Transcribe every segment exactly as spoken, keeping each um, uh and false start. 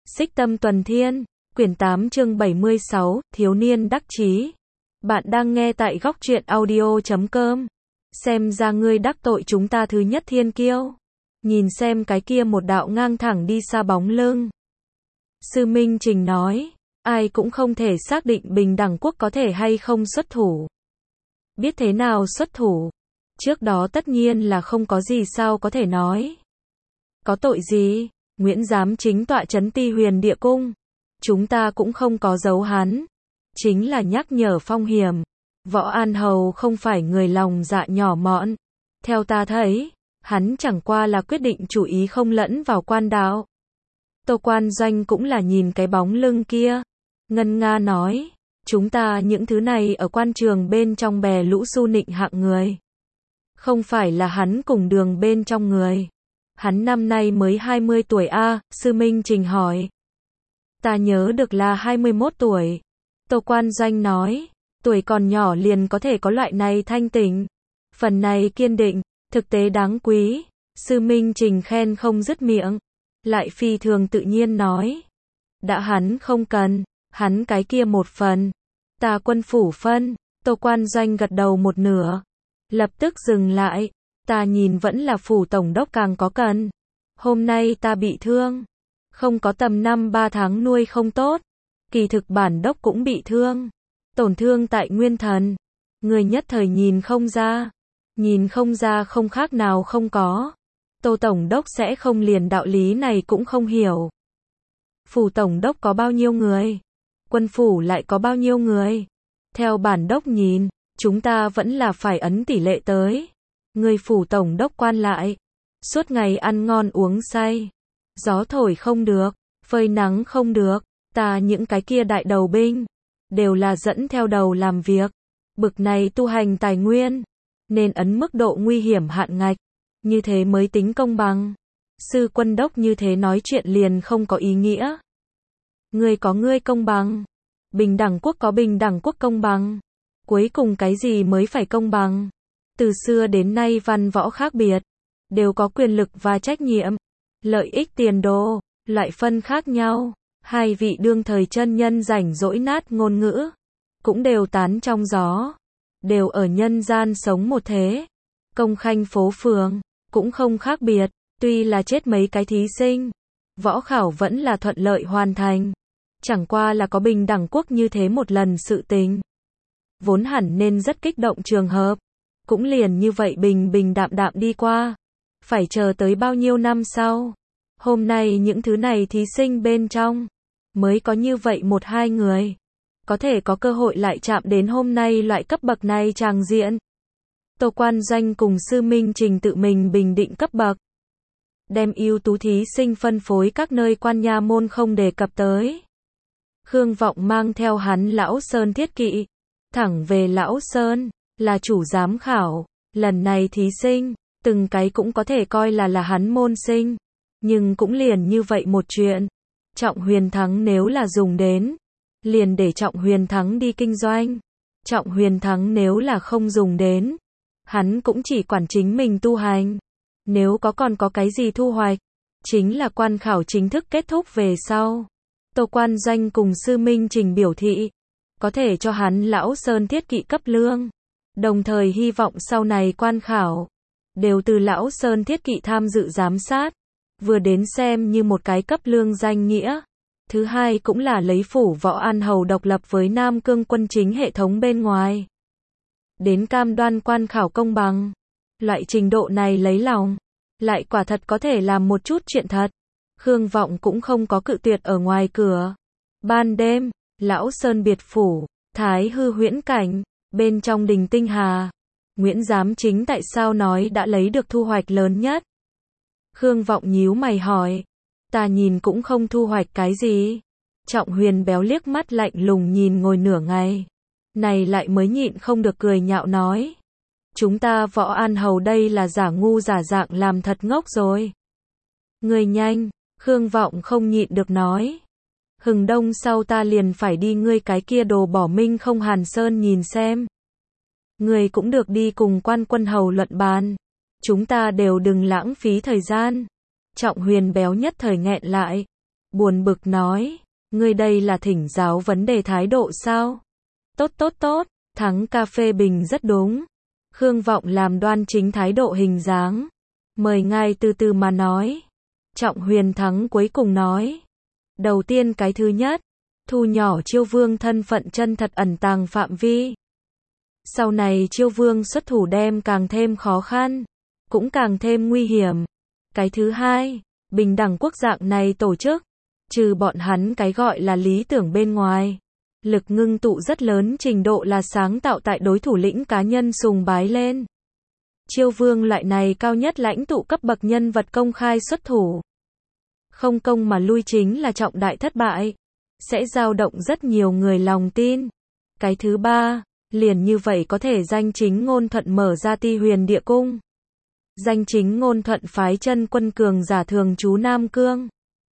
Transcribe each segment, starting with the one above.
Xích Tâm Tuần Thiên, quyển tám chương bảy mươi sáu, thiếu niên đắc chí. Bạn đang nghe tại góc truyện audio chấm com. Xem ra ngươi đắc tội chúng ta thứ nhất thiên kiêu. Nhìn xem cái kia một đạo ngang thẳng đi xa bóng lưng. Sư Minh Trình nói, ai cũng không thể xác định Bình Đẳng Quốc có thể hay không xuất thủ. Biết thế nào xuất thủ? Trước đó tất nhiên là không có gì sao có thể nói. Có tội gì? Nguyễn Giám chính tọa trấn Ti Huyền Địa Cung. Chúng ta cũng không có giấu hắn. Chính là nhắc nhở phong hiểm. Võ An Hầu không phải người lòng dạ nhỏ mọn. Theo ta thấy, hắn chẳng qua là quyết định chủ ý không lẫn vào quan đạo. Tô Quan Doanh cũng là nhìn cái bóng lưng kia. Ngân nga nói, chúng ta những thứ này ở quan trường bên trong bè lũ su nịnh hạng người. Không phải là hắn cùng đường bên trong người. Hắn năm nay mới hai mươi tuổi a, Sư Minh Trình hỏi. Ta nhớ được là hai mươi mốt tuổi. Tô Quan Doanh nói, tuổi còn nhỏ liền có thể có loại này thanh tỉnh. Phần này kiên định, thực tế đáng quý. Sư Minh Trình khen không dứt miệng. Lại phi thường tự nhiên nói. Đã hắn không cần, hắn cái kia một phần. Ta quân phủ phân. Tô Quan Doanh gật đầu một nửa. Lập tức dừng lại. Ta nhìn vẫn là phủ tổng đốc càng có cần. Hôm nay ta bị thương. Không có tầm năm ba tháng nuôi không tốt. Kỳ thực bản đốc cũng bị thương. Tổn thương tại nguyên thần. Người nhất thời nhìn không ra. Nhìn không ra không khác nào không có. Tô tổng đốc sẽ không liền đạo lý này cũng không hiểu. Phủ tổng đốc có bao nhiêu người? Quân phủ lại có bao nhiêu người? Theo bản đốc nhìn, chúng ta vẫn là phải ấn tỷ lệ tới. Người phủ tổng đốc quan lại. Suốt ngày ăn ngon uống say. Gió thổi không được, phơi nắng không được. Ta những cái kia đại đầu binh. Đều là dẫn theo đầu làm việc. Bực này tu hành tài nguyên. Nên ấn mức độ nguy hiểm hạn ngạch. Như thế mới tính công bằng. Sư quân đốc như thế nói chuyện liền không có ý nghĩa. Ngươi có ngươi công bằng. Bình đẳng quốc có bình đẳng quốc công bằng. Cuối cùng cái gì mới phải công bằng? Từ xưa đến nay văn võ khác biệt. Đều có quyền lực và trách nhiệm. Lợi ích tiền đồ, loại phân khác nhau. Hai vị đương thời chân nhân rảnh rỗi nát ngôn ngữ. Cũng đều tán trong gió. Đều ở nhân gian sống một thế. Công khanh phố phường. Cũng không khác biệt. Tuy là chết mấy cái thí sinh. Võ khảo vẫn là thuận lợi hoàn thành. Chẳng qua là có bình đẳng quốc như thế một lần sự tình. Vốn hẳn nên rất kích động trường hợp. Cũng liền như vậy bình bình đạm đạm đi qua. Phải chờ tới bao nhiêu năm sau. Hôm nay những thứ này thí sinh bên trong. Mới có như vậy một hai người. Có thể có cơ hội lại chạm đến hôm nay loại cấp bậc này tràng diện. Tô Quan Doanh cùng Sư Minh Trình tự mình bình định cấp bậc. Đem ưu tú thí sinh phân phối các nơi quan nha môn không đề cập tới. Khương Vọng mang theo hắn Lão Sơn thiết kỵ. Thẳng về Lão Sơn. Là chủ giám khảo. Lần này thí sinh. Từng cái cũng có thể coi là là hắn môn sinh. Nhưng cũng liền như vậy một chuyện. Trọng Huyền Thắng nếu là dùng đến. Liền để Trọng Huyền Thắng đi kinh doanh. Trọng Huyền Thắng nếu là không dùng đến. Hắn cũng chỉ quản chính mình tu hành. Nếu có còn có cái gì thu hoạch. Chính là quan khảo chính thức kết thúc về sau. Tô Quan Doanh cùng Sư Minh Trình biểu thị. Có thể cho hắn Lão Sơn thiết kỵ cấp lương. Đồng thời hy vọng sau này quan khảo. Đều từ Lão Sơn thiết kỵ tham dự giám sát. Vừa đến xem như một cái cấp lương danh nghĩa. Thứ hai cũng là lấy phủ Võ An Hầu độc lập với Nam Cương quân chính hệ thống bên ngoài. Đến cam đoan quan khảo công bằng. Loại trình độ này lấy lòng. Lại quả thật có thể làm một chút chuyện thật. Khương Vọng cũng không có cự tuyệt ở ngoài cửa. Ban đêm, Lão Sơn biệt phủ, Thái Hư huyễn cảnh, bên trong đình Tinh Hà. Nguyễn Giám chính tại sao nói đã lấy được thu hoạch lớn nhất. Khương Vọng nhíu mày hỏi. Ta nhìn cũng không thu hoạch cái gì. Trọng Huyền béo liếc mắt lạnh lùng nhìn ngồi nửa ngày. Này lại mới nhịn không được cười nhạo nói. Chúng ta Võ An Hầu đây là giả ngu giả dạng làm thật ngốc rồi. Người nhanh, Khương Vọng không nhịn được nói. Hừng đông sau ta liền phải đi ngươi cái kia đồ bỏ Minh không Hàn Sơn nhìn xem. Người cũng được đi cùng quan quân hầu luận bàn. Chúng ta đều đừng lãng phí thời gian. Trọng Huyền béo nhất thời nghẹn lại. buồn bực nói, ngươi đây là thỉnh giáo vấn đề thái độ sao? Tốt tốt tốt, Thắng ca phê bình rất đúng. Khương Vọng làm đoan chính thái độ hình dáng. Mời ngài từ từ mà nói. Trọng Huyền Thắng cuối cùng nói. Đầu tiên cái thứ nhất, thu nhỏ Chiêu Vương thân phận chân thật ẩn tàng phạm vi. Sau này Chiêu Vương xuất thủ đem càng thêm khó khăn, cũng càng thêm nguy hiểm. Cái thứ hai, bình đẳng quốc dạng này tổ chức, trừ bọn hắn cái gọi là lý tưởng bên ngoài, lực ngưng tụ rất lớn trình độ là sáng tạo tại đối thủ lĩnh cá nhân sùng bái lên. Chiêu Vương loại này cao nhất lãnh tụ cấp bậc nhân vật công khai xuất thủ. Không công mà lui chính là trọng đại thất bại, sẽ dao động rất nhiều người lòng tin. Cái thứ ba, liền như vậy có thể danh chính ngôn thuận mở ra Ti Huyền Địa Cung. Danh chính ngôn thuận phái chân quân cường giả thường trú Nam Cương.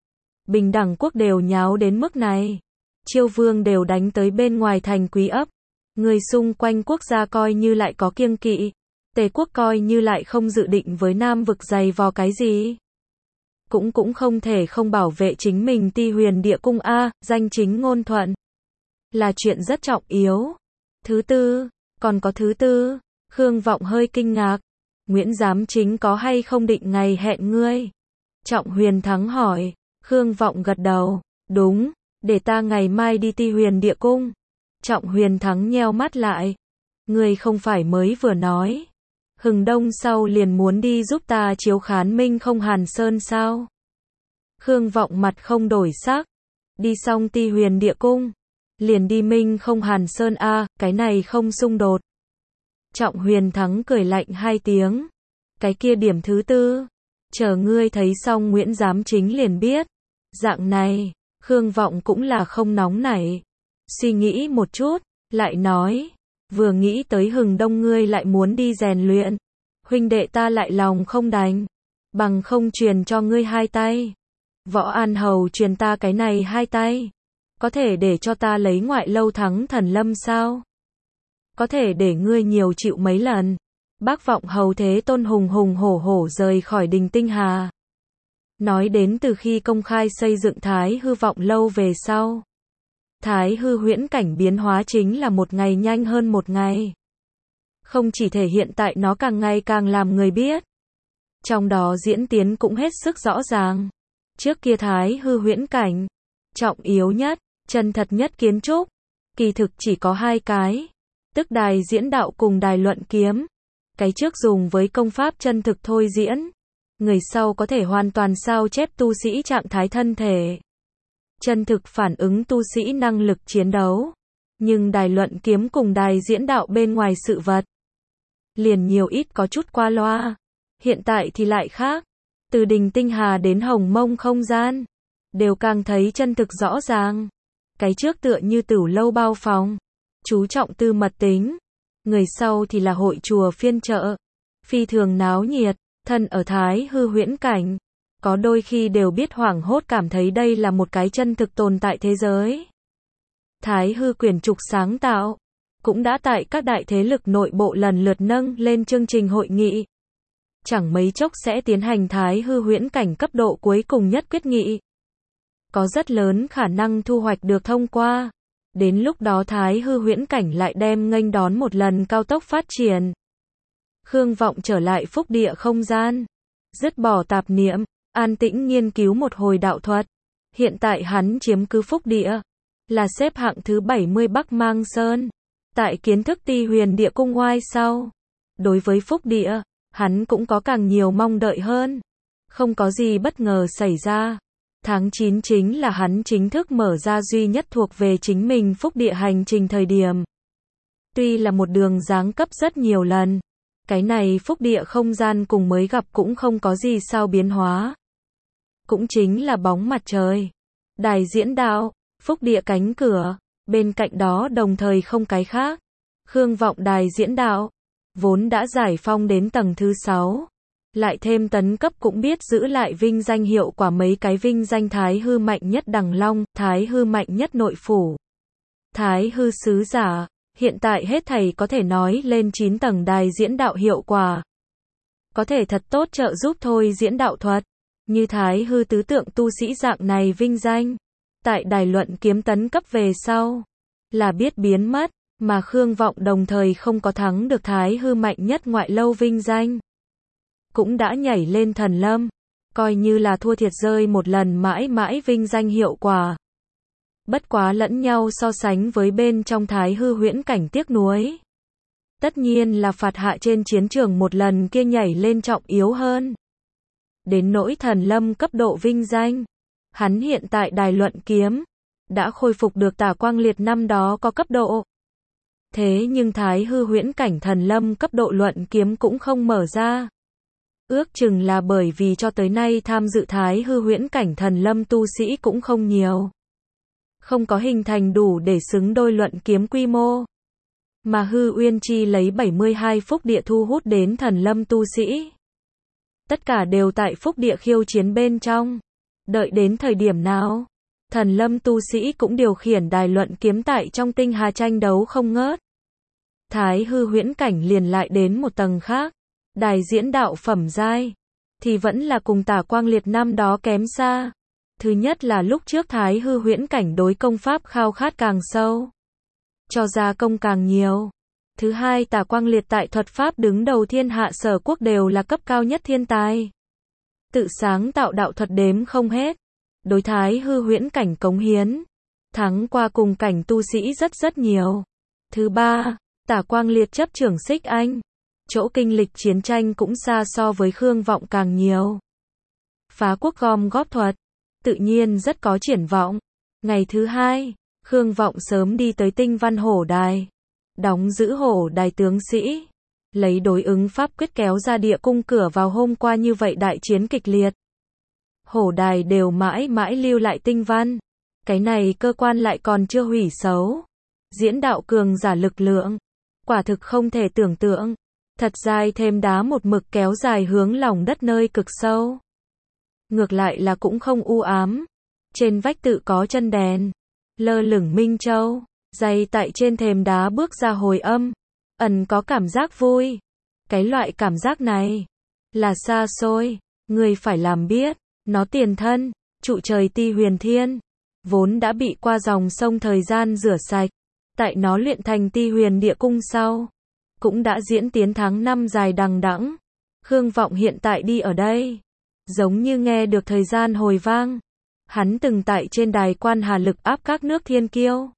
Bình đẳng quốc đều nháo đến mức này. Chiêu Vương đều đánh tới bên ngoài thành Quý ấp. Người xung quanh quốc gia coi như lại có kiêng kỵ. Tề quốc coi như lại không dự định với Nam vực giày vò cái gì. Cũng cũng không thể không bảo vệ chính mình Ti Huyền Địa Cung a, danh chính ngôn thuận. Là chuyện rất trọng yếu. Thứ tư, còn có thứ tư, Khương Vọng hơi kinh ngạc. Nguyễn Giám Chính có hay không định ngày hẹn ngươi? Trọng Huyền Thắng hỏi. Khương Vọng gật đầu. Đúng, để ta ngày mai đi Ti Huyền Địa Cung. Trọng Huyền Thắng nheo mắt lại. Ngươi không phải mới vừa nói. Hừng đông sau liền muốn đi giúp ta chiếu khán Minh Không Hàn Sơn sao? Khương Vọng mặt không đổi sắc. Đi xong Ti Huyền Địa Cung. Liền đi Minh Không Hàn Sơn a, cái này không xung đột. Trọng Huyền Thắng cười lạnh hai tiếng. Cái kia điểm thứ tư. Chờ ngươi thấy xong Nguyễn Giám Chính liền biết. Dạng này, Khương Vọng cũng là không nóng nảy. Suy nghĩ một chút, lại nói. Vừa nghĩ tới hừng đông ngươi lại muốn đi rèn luyện. Huynh đệ ta lại lòng không đành. Bằng không truyền cho ngươi hai tay. Võ An Hầu truyền ta cái này hai tay. Có thể để cho ta lấy ngoại lâu thắng thần lâm sao? Có thể để ngươi nhiều chịu mấy lần. Bác Vọng Hầu Thế Tôn hùng hùng hổ hổ rời khỏi đình Tinh Hà. Nói đến từ khi công khai xây dựng Thái Hư Vọng lâu về sau. Thái Hư huyễn cảnh biến hóa chính là một ngày nhanh hơn một ngày. Không chỉ thể hiện tại nó càng ngày càng làm người biết. Trong đó diễn tiến cũng hết sức rõ ràng. Trước kia Thái Hư huyễn cảnh, trọng yếu nhất, chân thật nhất kiến trúc, kỳ thực chỉ có hai cái. Tức đài diễn đạo cùng đài luận kiếm. Cái trước dùng với công pháp chân thực thôi diễn. Người sau có thể hoàn toàn sao chép tu sĩ trạng thái thân thể. Chân thực phản ứng tu sĩ năng lực chiến đấu. Nhưng đài luận kiếm cùng đài diễn đạo bên ngoài sự vật. Liền nhiều ít có chút qua loa. Hiện tại thì lại khác. Từ đình Tinh Hà đến Hồng Mông không gian. Đều càng thấy chân thực rõ ràng. Cái trước tựa như tửu lâu bao phòng. Chú trọng tư mật tính. Người sau thì là hội chùa phiên chợ. Phi thường náo nhiệt. Thân ở Thái Hư huyễn cảnh. Có đôi khi đều biết hoảng hốt cảm thấy đây là một cái chân thực tồn tại thế giới. Thái Hư quyển trục sáng tạo. Cũng đã tại các đại thế lực nội bộ lần lượt nâng lên chương trình hội nghị. Chẳng mấy chốc sẽ tiến hành Thái Hư huyễn cảnh cấp độ cuối cùng nhất quyết nghị. Có rất lớn khả năng thu hoạch được thông qua. Đến lúc đó Thái Hư huyễn cảnh lại đem nghênh đón một lần cao tốc phát triển. Khương Vọng trở lại phúc địa không gian. Dứt bỏ tạp niệm, an tĩnh nghiên cứu một hồi đạo thuật. Hiện tại hắn chiếm cứ phúc địa. Là xếp hạng thứ bảy mươi Bắc Mang Sơn. Tại kiến thức Ti Huyền Địa Cung ngoài sau. Đối với phúc địa, hắn cũng có càng nhiều mong đợi hơn. Không có gì bất ngờ xảy ra. Tháng chín chính là hắn chính thức mở ra duy nhất thuộc về chính mình phúc địa hành trình thời điểm. Tuy là một đường giáng cấp rất nhiều lần. Cái này phúc địa không gian cùng mới gặp cũng không có gì sao biến hóa. Cũng chính là bóng mặt trời. Đài diễn đạo, phúc địa cánh cửa. Bên cạnh đó đồng thời không cái khác. Khương Vọng đài diễn đạo. Vốn đã giải phong đến tầng thứ sáu. Lại thêm tấn cấp cũng biết giữ lại vinh danh hiệu quả mấy cái vinh danh Thái Hư mạnh nhất Đằng Long, Thái Hư mạnh nhất nội phủ. Thái Hư sứ giả, hiện tại hết thầy có thể nói lên chín tầng đài diễn đạo hiệu quả. Có thể thật tốt trợ giúp thôi diễn đạo thuật. Như Thái Hư tứ tượng tu sĩ dạng này vinh danh, tại đài luận kiếm tấn cấp về sau, là biết biến mất, mà Khương Vọng đồng thời không có thắng được Thái Hư mạnh nhất ngoại lâu vinh danh. Cũng đã nhảy lên thần lâm, coi như là thua thiệt rơi một lần mãi mãi vinh danh hiệu quả. Bất quá lẫn nhau so sánh với bên trong Thái Hư huyễn cảnh tiếc nuối. Tất nhiên là phạt hạ trên chiến trường một lần kia nhảy lên trọng yếu hơn. Đến nỗi thần lâm cấp độ vinh danh, hắn hiện tại đài luận kiếm, đã khôi phục được Tả Quang Liệt năm đó có cấp độ. Thế nhưng Thái Hư huyễn cảnh thần lâm cấp độ luận kiếm cũng không mở ra. Ước chừng là bởi vì cho tới nay tham dự Thái Hư huyễn cảnh thần lâm tu sĩ cũng không nhiều. Không có hình thành đủ để xứng đôi luận kiếm quy mô. Mà Hư Uyên Chi lấy bảy mươi hai phúc địa thu hút đến thần lâm tu sĩ. Tất cả đều tại phúc địa khiêu chiến bên trong. Đợi đến thời điểm nào, thần lâm tu sĩ cũng điều khiển đài luận kiếm tại trong tinh hà tranh đấu không ngớt. Thái Hư huyễn cảnh liền lại đến một tầng khác. Đài diễn đạo phẩm giai, thì vẫn là cùng Tả Quang Liệt năm đó kém xa. Thứ nhất là lúc trước Thái Hư huyễn cảnh đối công pháp khao khát càng sâu, cho ra công càng nhiều. Thứ hai, Tả Quang Liệt tại thuật pháp đứng đầu thiên hạ sở quốc đều là cấp cao nhất thiên tài. Tự sáng tạo đạo thuật đếm không hết. Đối Thái Hư huyễn cảnh cống hiến, thắng qua cùng cảnh tu sĩ rất rất nhiều. Thứ ba, Tả Quang Liệt chấp trưởng Xích Anh, chỗ kinh lịch chiến tranh cũng xa so với Khương Vọng càng nhiều. Phá quốc gom góp thuật, tự nhiên rất có triển vọng. Ngày thứ hai, Khương Vọng sớm đi tới Tinh Văn Hổ Đài, đóng giữ hổ đài tướng sĩ, lấy đối ứng pháp quyết kéo ra địa cung cửa vào hôm qua như vậy đại chiến kịch liệt. Hổ đài đều mãi mãi lưu lại tinh văn, cái này cơ quan lại còn chưa hủy xấu. Diễn đạo cường giả lực lượng, quả thực không thể tưởng tượng. Thật dài thêm đá một mực kéo dài hướng lòng đất nơi cực sâu. Ngược lại là cũng không u ám. Trên vách tự có chân đèn, lơ lửng minh châu, dày tại trên thềm đá bước ra hồi âm, ẩn có cảm giác vui. Cái loại cảm giác này là xa xôi, người phải làm biết, nó tiền thân, trụ trời Ti Huyền Thiên, vốn đã bị qua dòng sông thời gian rửa sạch, tại nó luyện thành Ti Huyền Địa Cung sau, cũng đã diễn tiến tháng năm dài đằng đẵng. Khương Vọng hiện tại đi ở đây, giống như nghe được thời gian hồi vang. Hắn từng tại trên đài quan hà lực áp các nước thiên kiêu,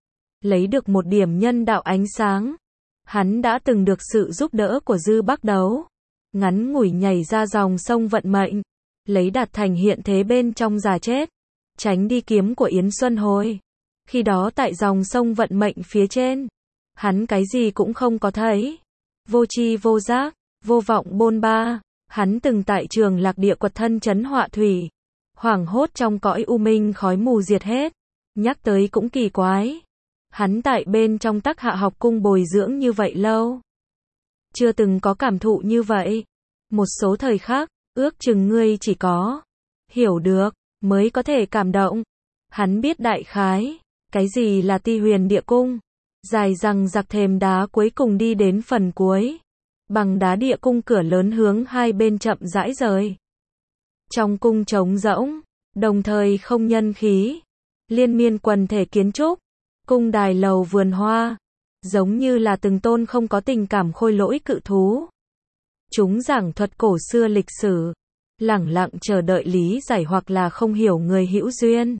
lấy được một điểm nhân đạo ánh sáng. Hắn đã từng được sự giúp đỡ của Dư Bắc Đấu, ngắn ngủi nhảy ra dòng sông vận mệnh, lấy đạt thành hiện thế bên trong già chết, tránh đi kiếm của Yến Xuân Hồi. Khi đó tại dòng sông vận mệnh phía trên, hắn cái gì cũng không có thấy, vô tri vô giác, vô vọng bôn ba. Hắn từng tại Trường Lạc Địa quật thân chấn họa thủy, hoảng hốt trong cõi u minh khói mù diệt hết. Nhắc tới cũng kỳ quái, hắn tại bên trong Tắc Hạ học cung bồi dưỡng như vậy lâu, chưa từng có cảm thụ như vậy. Một số thời khắc, ước chừng ngươi chỉ có hiểu được mới có thể cảm động. Hắn biết đại khái cái gì là Ti Huyền Địa Cung, dài rằng giặc thềm đá cuối cùng đi đến phần cuối, bằng đá địa cung cửa lớn hướng hai bên chậm rãi rời. Trong cung trống rỗng, đồng thời không nhân khí, liên miên quần thể kiến trúc, cung đài lầu vườn hoa, giống như là từng tôn không có tình cảm khôi lỗi cự thú. Chúng giảng thuật cổ xưa lịch sử, lẳng lặng chờ đợi lý giải hoặc là không hiểu người hữu duyên.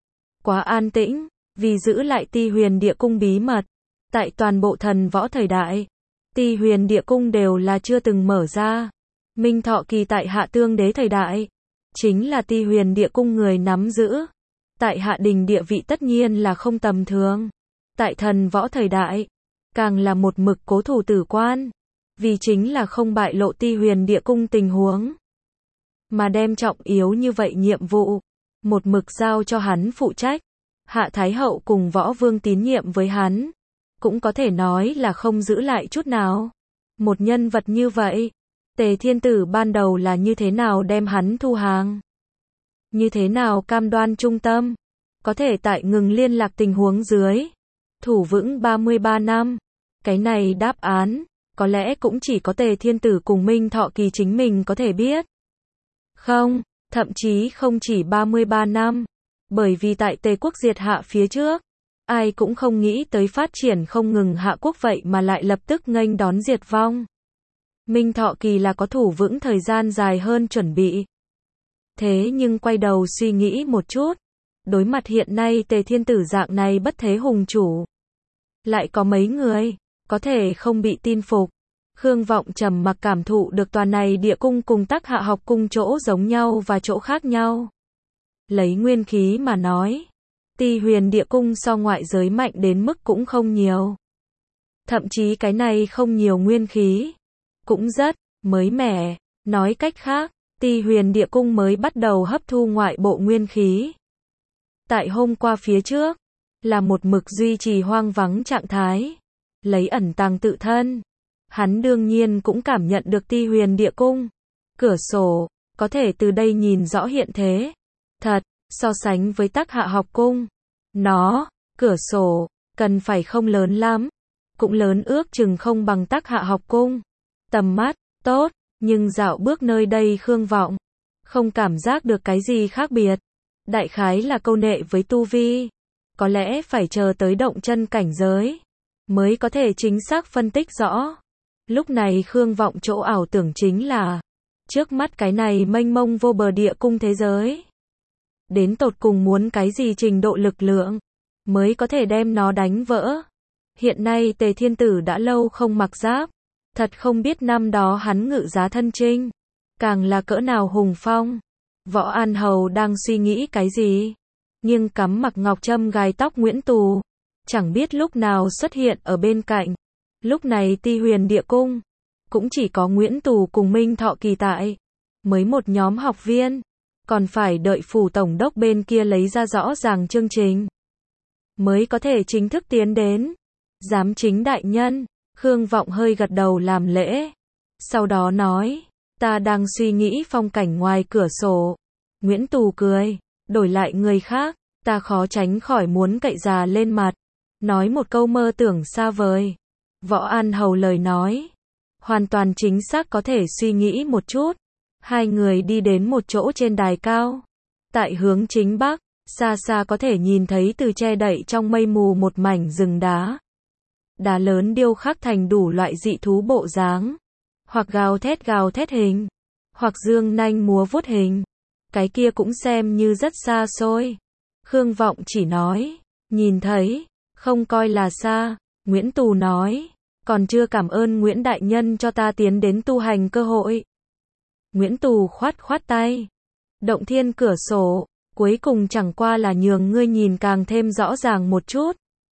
Quá an tĩnh, vì giữ lại Ti Huyền Địa Cung bí mật, tại toàn bộ thần võ thời đại, Ti Huyền Địa Cung đều là chưa từng mở ra. Minh Thọ Kỳ tại Hạ Tương Đế thời đại, chính là Ti Huyền Địa Cung người nắm giữ. Tại Hạ Đình địa vị tất nhiên là không tầm thường. Tại thần võ thời đại, càng là một mực cố thủ tử quan, vì chính là không bại lộ Ti Huyền Địa Cung tình huống, mà đem trọng yếu như vậy nhiệm vụ, một mực giao cho hắn phụ trách. Hạ Thái Hậu cùng Võ Vương tín nhiệm với hắn, cũng có thể nói là không giữ lại chút nào. Một nhân vật như vậy, Tề Thiên Tử ban đầu là như thế nào đem hắn thu hàng? Như thế nào cam đoan trung tâm? Có thể tại ngừng liên lạc tình huống dưới, thủ vững ba mươi ba năm. Cái này đáp án, có lẽ cũng chỉ có Tề Thiên Tử cùng Minh Thọ Kỳ chính mình có thể biết. Không, Thậm chí không chỉ ba mươi ba năm. Bởi vì tại Tề quốc diệt Hạ phía trước, ai cũng không nghĩ tới phát triển không ngừng Hạ quốc vậy mà lại lập tức nghênh đón diệt vong. Minh Thọ Kỳ là có thủ vững thời gian dài hơn chuẩn bị. Thế nhưng quay đầu suy nghĩ một chút, đối mặt hiện nay Tề Thiên Tử dạng này bất thế hùng chủ, lại có mấy người có thể không bị tin phục. Khương Vọng trầm mặc cảm thụ được tòa này địa cung cùng Tắc Hạ học cung chỗ giống nhau và chỗ khác nhau. Lấy nguyên khí mà nói, Ti Huyền địa cung so ngoại giới mạnh đến mức cũng không nhiều. Thậm chí cái này không nhiều nguyên khí, cũng rất mới mẻ. Nói cách khác, Ti Huyền địa cung mới bắt đầu hấp thu ngoại bộ nguyên khí. Tại hôm qua phía trước, là một mực duy trì hoang vắng trạng thái, lấy ẩn tàng tự thân. Hắn đương nhiên cũng cảm nhận được Ti Huyền địa cung, cửa sổ, có thể từ đây nhìn rõ hiện thế. Thật, so sánh với Tắc Hạ học cung, nó, cửa sổ, cần phải không lớn lắm, cũng lớn ước chừng không bằng Tắc Hạ học cung. Tầm mắt, tốt, nhưng dạo bước nơi đây Khương Vọng, không cảm giác được cái gì khác biệt. Đại khái là câu nệ với tu vi, có lẽ phải chờ tới động chân cảnh giới, mới có thể chính xác phân tích rõ. Lúc này Khương Vọng chỗ ảo tưởng chính là, trước mắt cái này mênh mông vô bờ địa cung thế giới. Đến tột cùng muốn cái gì trình độ lực lượng, mới có thể đem nó đánh vỡ. Hiện nay Tề Thiên Tử đã lâu không mặc giáp, thật không biết năm đó hắn ngự giá thân chinh, càng là cỡ nào hùng phong. Võ An Hầu đang suy nghĩ cái gì, nhưng cắm mặc ngọc trâm gài tóc Nguyễn Tù, chẳng biết lúc nào xuất hiện ở bên cạnh. Lúc này Ti Huyền địa cung, cũng chỉ có Nguyễn Tù cùng Minh Thọ Kỳ tại, mới một nhóm học viên, còn phải đợi phủ tổng đốc bên kia lấy ra rõ ràng chương trình, mới có thể chính thức tiến đến. Giám chính đại nhân, Khương Vọng hơi gật đầu làm lễ, sau đó nói, ta đang suy nghĩ phong cảnh ngoài cửa sổ. Nguyễn Tù cười, đổi lại người khác, ta khó tránh khỏi muốn cậy già lên mặt, nói một câu mơ tưởng xa vời. Võ An Hầu lời nói, hoàn toàn chính xác có thể suy nghĩ một chút. Hai người đi đến một chỗ trên đài cao, tại hướng chính bắc, xa xa có thể nhìn thấy từ che đậy trong mây mù một mảnh rừng đá. Đá lớn điêu khắc thành đủ loại dị thú bộ dáng, hoặc gào thét gào thét hình, hoặc dương nanh múa vuốt hình. Cái kia cũng xem như rất xa xôi. Khương Vọng chỉ nói, nhìn thấy, không coi là xa. Nguyễn Tù nói, còn chưa cảm ơn Nguyễn Đại Nhân cho ta tiến đến tu hành cơ hội. Nguyễn Tù khoát khoát tay, động thiên cửa sổ, cuối cùng chẳng qua là nhường ngươi nhìn càng thêm rõ ràng một chút.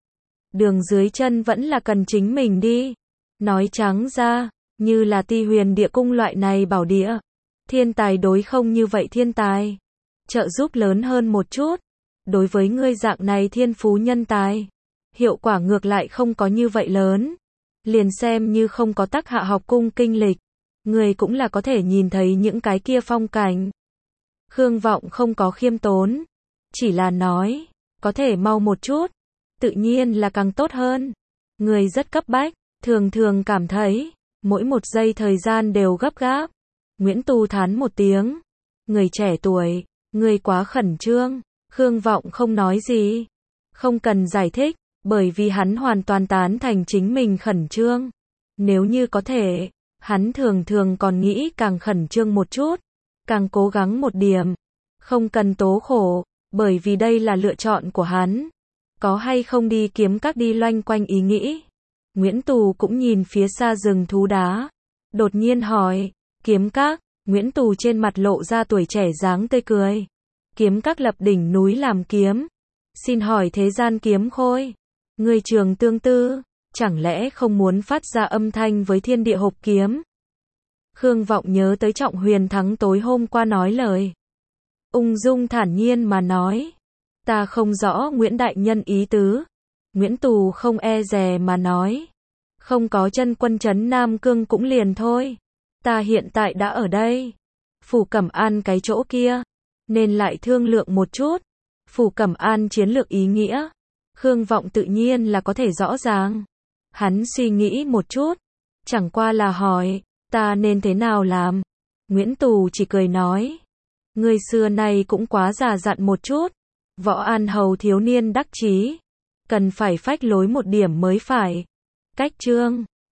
Đường dưới chân vẫn là cần chính mình đi. Nói trắng ra, như là Ti Huyền địa cung loại này bảo địa, thiên tài đối không như vậy thiên tài, trợ giúp lớn hơn một chút. Đối với ngươi dạng này thiên phú nhân tài, hiệu quả ngược lại không có như vậy lớn. Liền xem như không có Tắc Hạ học cung kinh lịch, người cũng là có thể nhìn thấy những cái kia phong cảnh. Khương Vọng không có khiêm tốn, chỉ là nói, có thể mau một chút, tự nhiên là càng tốt hơn. Người rất cấp bách, thường thường cảm thấy, mỗi một giây thời gian đều gấp gáp. Nguyễn Tù thán một tiếng, người trẻ tuổi, người quá khẩn trương. Khương Vọng không nói gì, không cần giải thích, bởi vì hắn hoàn toàn tán thành chính mình khẩn trương. Nếu như có thể, hắn thường thường còn nghĩ càng khẩn trương một chút, càng cố gắng một điểm, không cần tố khổ, bởi vì đây là lựa chọn của hắn. Có hay không đi kiếm các đi loanh quanh ý nghĩ. Nguyễn Tù cũng nhìn phía xa rừng thú đá, đột nhiên hỏi, kiếm các. Nguyễn Tù trên mặt lộ ra tuổi trẻ dáng tươi cười. Kiếm các lập đỉnh núi làm kiếm. Xin hỏi thế gian kiếm khôi, người trường tương tư, chẳng lẽ không muốn phát ra âm thanh với thiên địa hộp kiếm? Khương Vọng nhớ tới Trọng Huyền Thắng tối hôm qua nói lời, ung dung thản nhiên mà nói, ta không rõ Nguyễn Đại Nhân ý tứ. Nguyễn Tù không e dè mà nói, không có chân quân trấn Nam Cương cũng liền thôi. Ta hiện tại đã ở đây, Phủ Cẩm An cái chỗ kia, nên lại thương lượng một chút. Phủ Cẩm An chiến lược ý nghĩa, Khương Vọng tự nhiên là có thể rõ ràng. Hắn suy nghĩ một chút, chẳng qua là hỏi, ta nên thế nào làm? Nguyễn Tù chỉ cười nói, Ngươi xưa nay cũng quá già dặn một chút. Võ An Hầu thiếu niên đắc chí. Cần phải phách lối một điểm mới phải. Cách chương